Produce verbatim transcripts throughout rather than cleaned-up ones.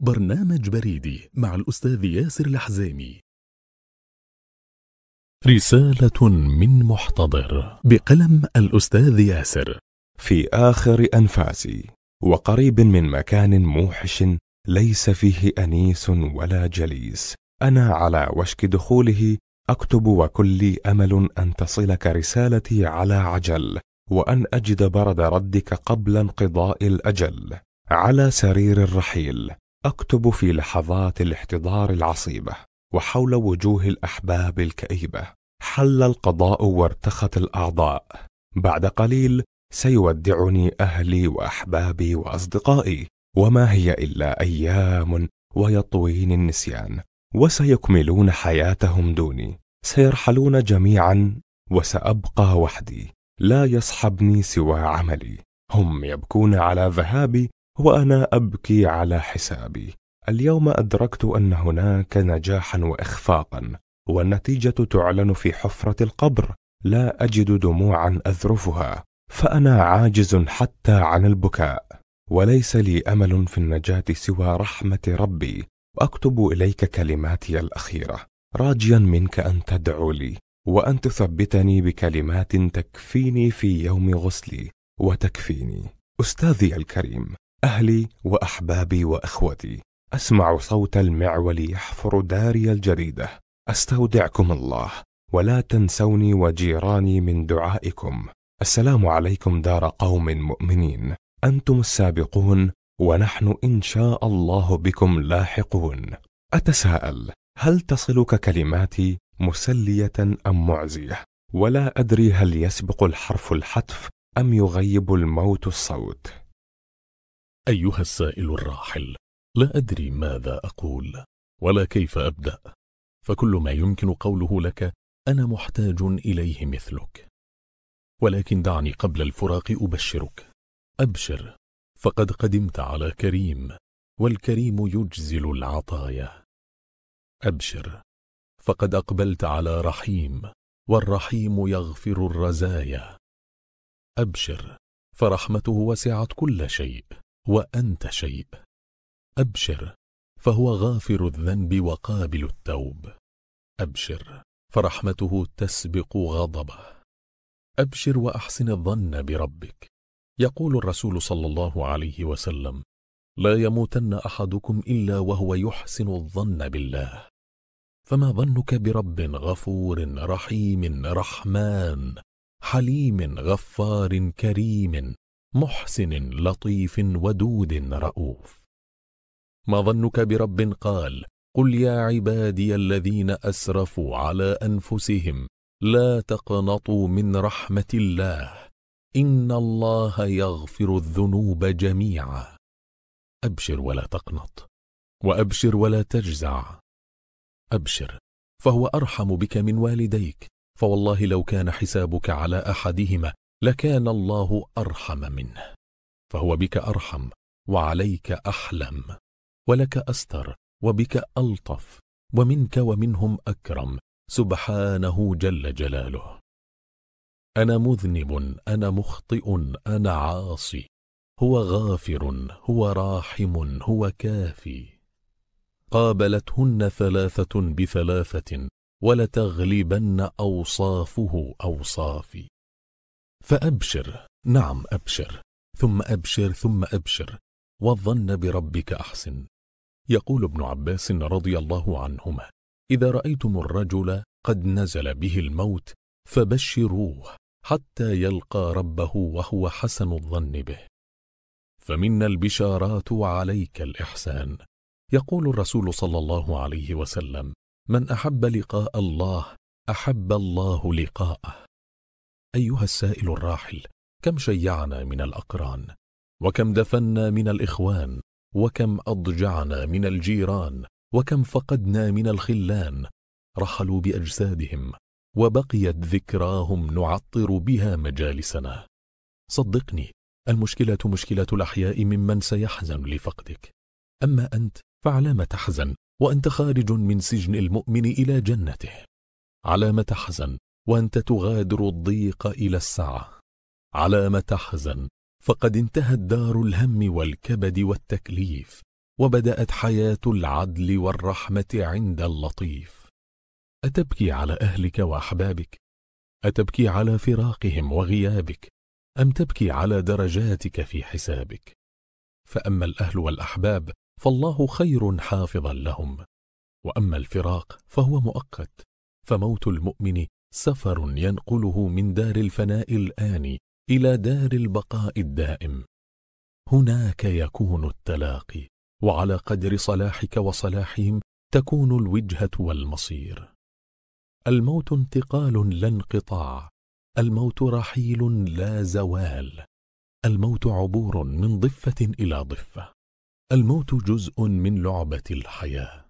برنامج بريدي مع الأستاذ ياسر الحزيمي. رسالة من محتضر بقلم الأستاذ ياسر. في آخر أنفاسي وقريب من مكان موحش ليس فيه أنيس ولا جليس، أنا على وشك دخوله أكتب وكلي أمل أن تصلك رسالتي على عجل، وأن أجد برد ردك قبل انقضاء الأجل. على سرير الرحيل أكتب في لحظات الاحتضار العصيبة، وحول وجوه الأحباب الكئيبة حل القضاء وارتخت الأعضاء. بعد قليل سيودعني أهلي وأحبابي وأصدقائي، وما هي إلا أيام ويطوين النسيان، وسيكملون حياتهم دوني. سيرحلون جميعا وسأبقى وحدي، لا يصحبني سوى عملي. هم يبكون على ذهابي وأنا أبكي على حسابي. اليوم أدركت أن هناك نجاحا وإخفاقا، والنتيجة تعلن في حفرة القبر. لا أجد دموعا أذرفها، فأنا عاجز حتى عن البكاء، وليس لي أمل في النجاة سوى رحمة ربي. وأكتب إليك كلماتي الأخيرة راجيا منك أن تدعو لي، وأن تثبتني بكلمات تكفيني في يوم غسلي وتكفيني. أستاذي الكريم، أهلي وأحبابي وأخوتي، أسمع صوت المعول يحفر داري الجريدة. أستودعكم الله، ولا تنسوني وجيراني من دعائكم. السلام عليكم دار قوم مؤمنين، أنتم السابقون، ونحن إن شاء الله بكم لاحقون. أتساءل، هل تصلك كلماتي مسلية أم معزية؟ ولا أدري هل يسبق الحرف الحتف أم يغيب الموت الصوت. أيها السائل الراحل، لا أدري ماذا أقول ولا كيف أبدأ، فكل ما يمكن قوله لك أنا محتاج إليه مثلك. ولكن دعني قبل الفراق أبشرك. أبشر، فقد قدمت على كريم، والكريم يجزل العطايا. أبشر، فقد أقبلت على رحيم، والرحيم يغفر الرزايا. أبشر، فرحمته وسعت كل شيء، وأنت شيء. أبشر، فهو غافر الذنب وقابل التوب. أبشر، فرحمته تسبق غضبه. أبشر وأحسن الظن بربك. يقول الرسول صلى الله عليه وسلم: لا يموتن أحدكم إلا وهو يحسن الظن بالله. فما ظنك برب غفور رحيم رحمن حليم غفار كريم محسن لطيف ودود رؤوف؟ ما ظنك برب قال: قل يا عبادي الذين أسرفوا على أنفسهم لا تقنطوا من رحمة الله إن الله يغفر الذنوب جميعا. أبشر ولا تقنط، وأبشر ولا تجزع. أبشر، فهو أرحم بك من والديك، فوالله لو كان حسابك على أحدهما لكان الله أرحم منه. فهو بك أرحم، وعليك أحلم، ولك أستر، وبك ألطف، ومنك ومنهم أكرم سبحانه جل جلاله. أنا مذنب، أنا مخطئ، أنا عاصي، هو غافر، هو راحم، هو كافي. قابلتهن ثلاثة بثلاثة، ولتغلبن أوصافه أوصافي. فأبشر، نعم أبشر، ثم أبشر ثم أبشر، والظن بربك أحسن. يقول ابن عباس رضي الله عنهما: إذا رأيتم الرجل قد نزل به الموت فبشروه حتى يلقى ربه وهو حسن الظن به. فمنا البشارات وعليك الإحسان. يقول الرسول صلى الله عليه وسلم: من أحب لقاء الله أحب الله لقاءه. أيها السائل الراحل، كم شيعنا من الأقران، وكم دفنا من الإخوان، وكم أضجعنا من الجيران، وكم فقدنا من الخلان. رحلوا بأجسادهم، وبقيت ذكراهم نعطر بها مجالسنا. صدقني، المشكلة مشكلة الأحياء ممن سيحزن لفقدك. أما أنت فعلام تحزن وأنت خارج من سجن المؤمن إلى جنته؟ علام تحزن وأنت تغادر الضيق إلى السعة؟ علام تحزن فقد انتهت دار الهم والكبد والتكليف، وبدأت حياة العدل والرحمة عند اللطيف. أتبكي على أهلك وأحبابك؟ أتبكي على فراقهم وغيابك؟ أم تبكي على درجاتك في حسابك؟ فأما الأهل والأحباب فالله خير حافظا لهم، وأما الفراق فهو مؤقت، فموت المؤمن سفر ينقله من دار الفناء الآن إلى دار البقاء الدائم. هناك يكون التلاقي، وعلى قدر صلاحك وصلاحهم تكون الوجهة والمصير. الموت انتقال لا انقطاع، الموت رحيل لا زوال، الموت عبور من ضفة إلى ضفة، الموت جزء من لعبة الحياة،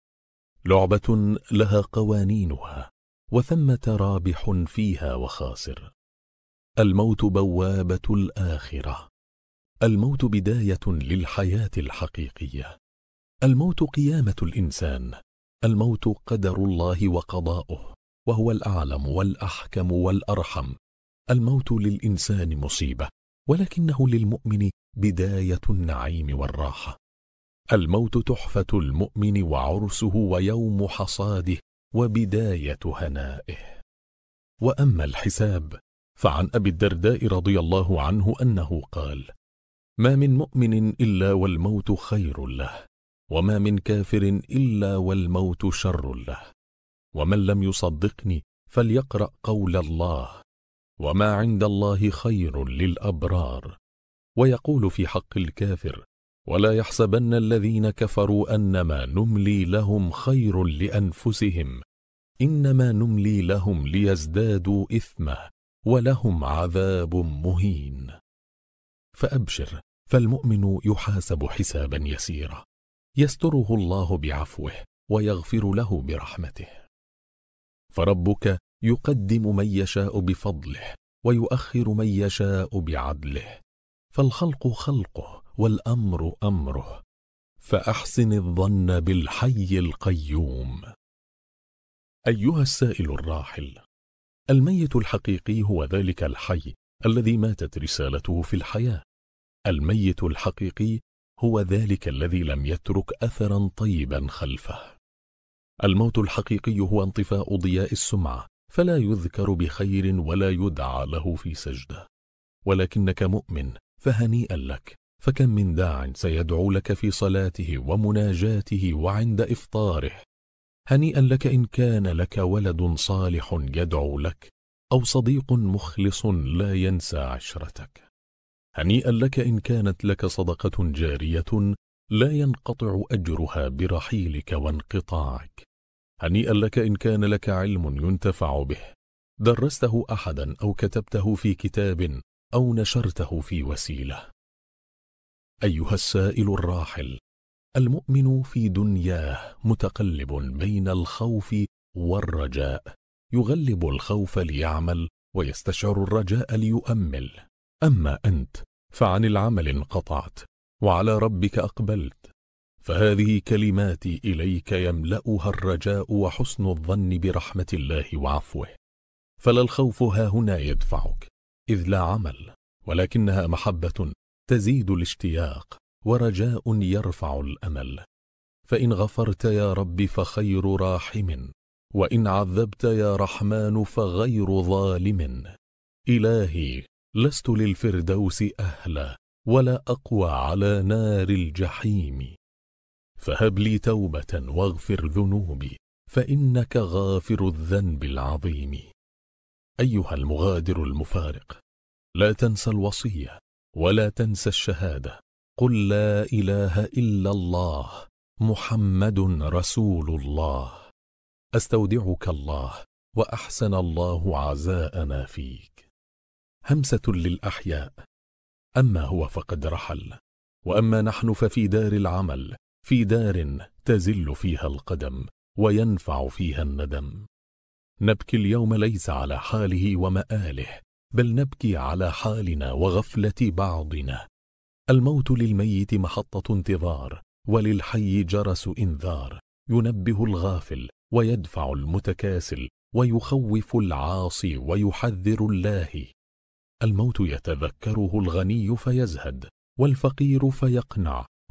لعبة لها قوانينها وثمة رابح فيها وخاسر. الموت بوابة الآخرة، الموت بداية للحياة الحقيقية، الموت قيامة الإنسان، الموت قدر الله وقضاؤه، وهو الأعلم والأحكم والأرحم. الموت للإنسان مصيبة، ولكنه للمؤمن بداية النعيم والراحة. الموت تحفة المؤمن وعرسه ويوم حصاده وبداية هنائه. وأما الحساب فعن أبي الدرداء رضي الله عنه أنه قال: ما من مؤمن إلا والموت خير له، وما من كافر إلا والموت شر له. ومن لم يصدقني فليقرأ قول الله: وما عند الله خير للأبرار. ويقول في حق الكافر: ولا يحسبن الذين كفروا أنما نملي لهم خير لأنفسهم، إنما نملي لهم ليزدادوا إثما ولهم عذاب مهين. فأبشر، فالمؤمن يحاسب حسابا يسيرا يستره الله بعفوه ويغفر له برحمته. فربك يقدم من يشاء بفضله ويؤخر من يشاء بعدله، فالخلق خلقه والأمر أمره، فأحسن الظن بالحي القيوم. أيها السائل الراحل، الميت الحقيقي هو ذلك الحي الذي ماتت رسالته في الحياة. الميت الحقيقي هو ذلك الذي لم يترك أثرا طيبا خلفه. الموت الحقيقي هو انطفاء ضياء السمعة، فلا يذكر بخير ولا يدعى له في سجدة. ولكنك مؤمن فهنيئا لك، فكم من داع سيدعو لك في صلاته ومناجاته وعند إفطاره. هنيئا لك إن كان لك ولد صالح يدعو لك، أو صديق مخلص لا ينسى عشرتك. هنيئا لك إن كانت لك صدقة جارية لا ينقطع أجرها برحيلك وانقطاعك. هنيئا لك إن كان لك علم ينتفع به، درسته أحدا أو كتبته في كتاب أو نشرته في وسيلة. أيها السائل الراحل، المؤمن في دنياه متقلب بين الخوف والرجاء، يغلب الخوف ليعمل ويستشعر الرجاء ليؤمل. أما أنت فعن العمل انقطعت وعلى ربك أقبلت، فهذه كلماتي إليك يملأها الرجاء وحسن الظن برحمة الله وعفوه. فلا الخوف ها هنا يدفعك، إذ لا عمل، ولكنها محبة تزيد الاشتياق ورجاء يرفع الأمل. فإن غفرت يا رب فخير راحم، وإن عذبت يا رحمن فغير ظالم. إلهي لست للفردوس أهلا، ولا أقوى على نار الجحيم. فهب لي توبة واغفر ذنوبي، فإنك غافر الذنب العظيم. أيها المغادر المفارق، لا تنسى الوصية ولا تنسى الشهادة. قل لا إله إلا الله محمد رسول الله. أستودعك الله، وأحسن الله عزاءنا فيك. همسة للأحياء: أما هو فقد رحل، وأما نحن ففي دار العمل، في دار تزل فيها القدم وينفع فيها الندم. نبكي اليوم ليس على حاله ومآله، بل نبكي على حالنا وغفلة بعضنا. الموت للميت محطة انتظار، وللحي جرس إنذار، ينبه الغافل ويدفع المتكاسل، ويخوف العاصي ويحذر اللاهي. الموت يتذكره الغني فيزهد، والفقير فيقنع،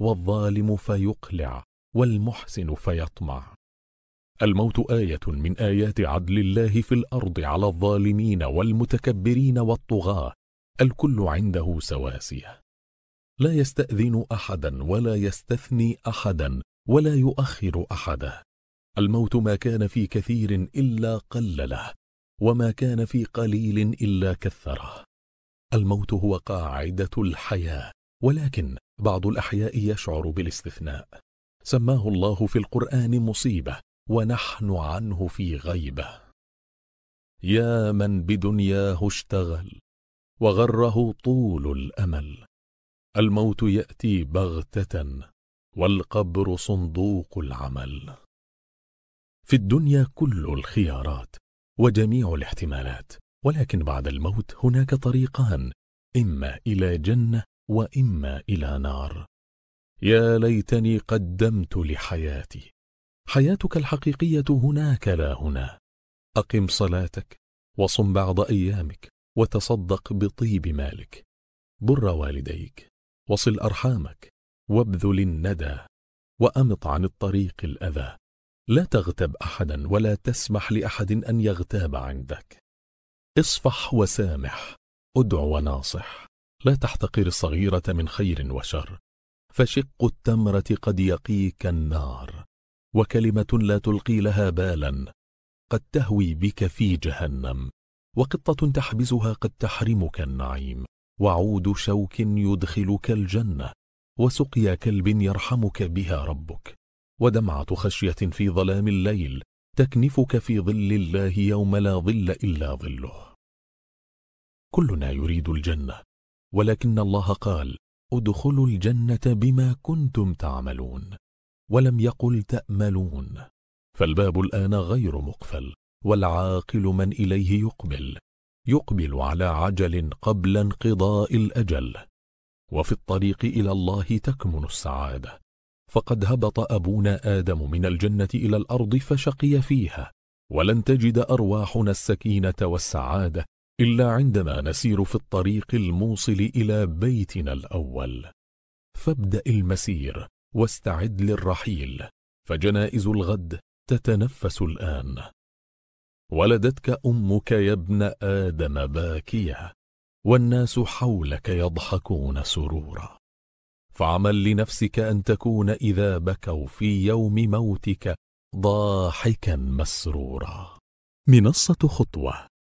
والظالم فيقلع والمحسن فيطمع. الموت آية من آيات عدل الله في الأرض على الظالمين والمتكبرين والطغاة، الكل عنده سواسية، لا يستأذن أحدا ولا يستثني أحدا ولا يؤخر أحدا. الموت ما كان في كثير إلا قلله، وما كان في قليل إلا كثره. الموت هو قاعدة الحياة، ولكن بعض الأحياء يشعر بالاستثناء، سماه الله في القرآن مصيبة ونحن عنه في غيبة. يا من بدنياه اشتغل وغره طول الأمل، الموت يأتي بغتة والقبر صندوق العمل. في الدنيا كل الخيارات وجميع الاحتمالات، ولكن بعد الموت هناك طريقان، إما إلى جنة وإما إلى نار. يا ليتني قدمت لحياتي. حياتك الحقيقية هناك لا هنا. أقم صلاتك وصم بعض أيامك وتصدق بطيب مالك، بر والديك وصل أرحامك وابذل الندى وأمط عن الطريق الأذى. لا تغتب أحدا ولا تسمح لأحد أن يغتاب عندك. اصفح وسامح، ادع وناصح، لا تحتقر الصغيرة من خير وشر، فشق التمرة قد يقيك النار، وكلمة لا تلقي لها بالا قد تهوي بك في جهنم، وقطة تحبسها قد تحرمك النعيم، وعود شوك يدخلك الجنة، وسقيا كلب يرحمك بها ربك، ودمعة خشية في ظلام الليل تكنفك في ظل الله يوم لا ظل إلا ظله. كلنا يريد الجنة، ولكن الله قال: ادخلوا الجنة بما كنتم تعملون، ولم يقل تأملون. فالباب الآن غير مقفل، والعاقل من إليه يقبل، يقبل على عجل قبل انقضاء الأجل. وفي الطريق إلى الله تكمن السعادة، فقد هبط أبونا آدم من الجنة إلى الأرض فشقي فيها، ولن تجد أرواحنا السكينة والسعادة إلا عندما نسير في الطريق الموصل إلى بيتنا الأول. فابدأ المسير واستعد للرحيل، فجنائز الغد تتنفس الآن. ولدتك أمك يا ابن آدم باكية، والناس حولك يضحكون سرورا، فاعمل لنفسك أن تكون إذا بكوا في يوم موتك ضاحكا مسرورا. منصة خطوة